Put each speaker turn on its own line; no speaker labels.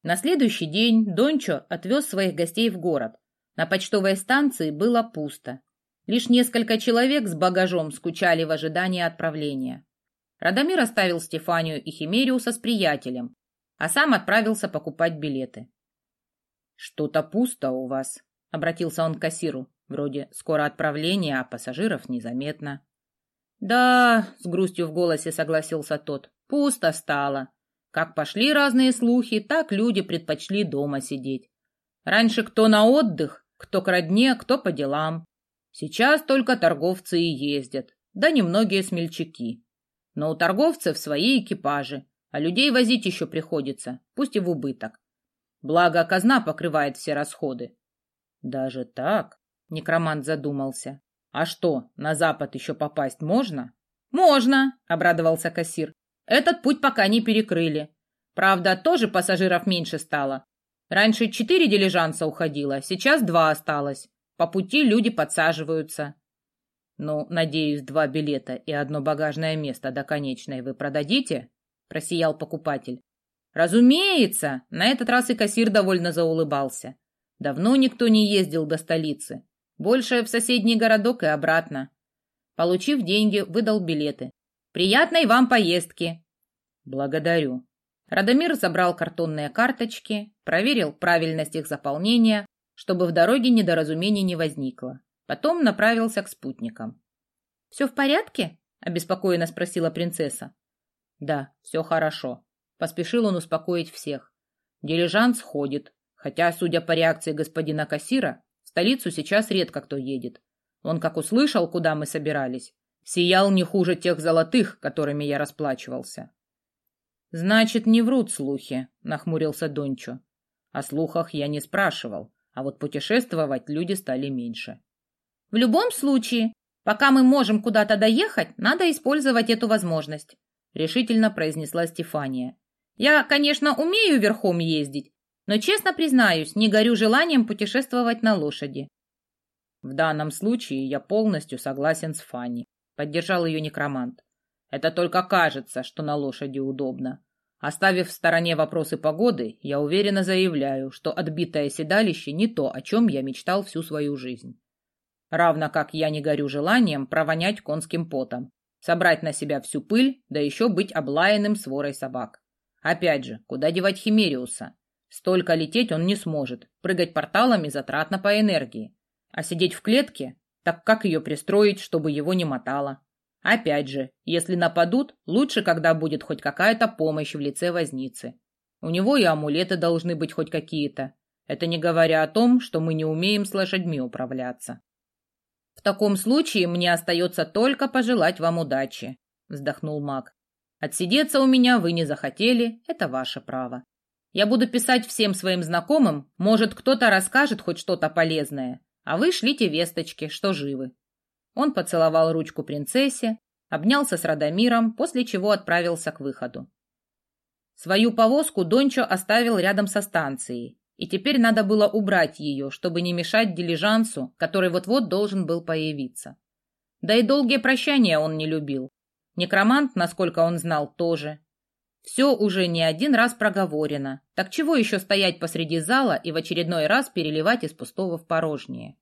На следующий день Дончо отвез своих гостей в город. На почтовой станции было пусто. Лишь несколько человек с багажом скучали в ожидании отправления. Радомир оставил Стефанию и Химериуса с приятелем, а сам отправился покупать билеты. «Что-то пусто у вас», — обратился он к кассиру. «Вроде скоро отправление, а пассажиров незаметно». «Да», — с грустью в голосе согласился тот, — «пусто стало. Как пошли разные слухи, так люди предпочли дома сидеть. Раньше кто на отдых, кто к родне, кто по делам. Сейчас только торговцы и ездят, да немногие смельчаки. Но у торговцев свои экипажи, а людей возить еще приходится, пусть и в убыток. Благо, казна покрывает все расходы». «Даже так?» — некромант задумался. «А что, на запад еще попасть можно?» «Можно», — обрадовался кассир. «Этот путь пока не перекрыли. Правда, тоже пассажиров меньше стало. Раньше 4 дилижанса уходило, сейчас 2 осталось. По пути люди подсаживаются». «Ну, надеюсь, 2 билета и 1 багажное место до конечной вы продадите?» — просиял покупатель. «Разумеется!» — на этот раз и кассир довольно заулыбался. Давно никто не ездил до столицы. Больше в соседний городок и обратно. Получив деньги, выдал билеты. «Приятной вам поездки!» «Благодарю». Радомир забрал картонные карточки, проверил правильность их заполнения, чтобы в дороге недоразумений не возникло. Потом направился к спутникам. «Все в порядке?» — обеспокоенно спросила принцесса. «Да, все хорошо», — поспешил он успокоить всех. «Дилижанс ходит, хотя, судя по реакции господина кассира, в столицу сейчас редко кто едет. Он, как услышал, куда мы собирались, сиял не хуже тех золотых, которыми я расплачивался». «Значит, не врут слухи», — нахмурился Дончо. «О слухах я не спрашивал, а вот путешествовать люди стали меньше». «В любом случае, пока мы можем куда-то доехать, надо использовать эту возможность», — решительно произнесла Стефания. «Я, конечно, умею верхом ездить, но, честно признаюсь, не горю желанием путешествовать на лошади». «В данном случае я полностью согласен с Фанни», — поддержал ее некромант. «Это только кажется, что на лошади удобно. Оставив в стороне вопросы погоды, я уверенно заявляю, что отбитое седалище не то, о чем я мечтал всю свою жизнь. Равно как я не горю желанием провонять конским потом, собрать на себя всю пыль, да еще быть облаянным сворой собак. Опять же, куда девать Химериуса? Столько лететь он не сможет, прыгать порталами затратно по энергии. А сидеть в клетке, так как ее пристроить, чтобы его не мотало? Опять же, если нападут, лучше, когда будет хоть какая-то помощь в лице возницы. У него и амулеты должны быть хоть какие-то. Это не говоря о том, что мы не умеем с лошадьми управляться. «В таком случае мне остается только пожелать вам удачи», — вздохнул маг. «Отсидеться у меня вы не захотели, это ваше право. Я буду писать всем своим знакомым, может, кто-то расскажет хоть что-то полезное, а вы шлите весточки, что живы». Он поцеловал ручку принцессе, обнялся с Радомиром, после чего отправился к выходу. Свою повозку Дончо оставил рядом со станцией, и теперь надо было убрать ее, чтобы не мешать дилижансу, который вот-вот должен был появиться. Да и долгие прощания он не любил. Некромант, насколько он знал, тоже. Все уже не один раз проговорено, так чего еще стоять посреди зала и в очередной раз переливать из пустого в порожнее?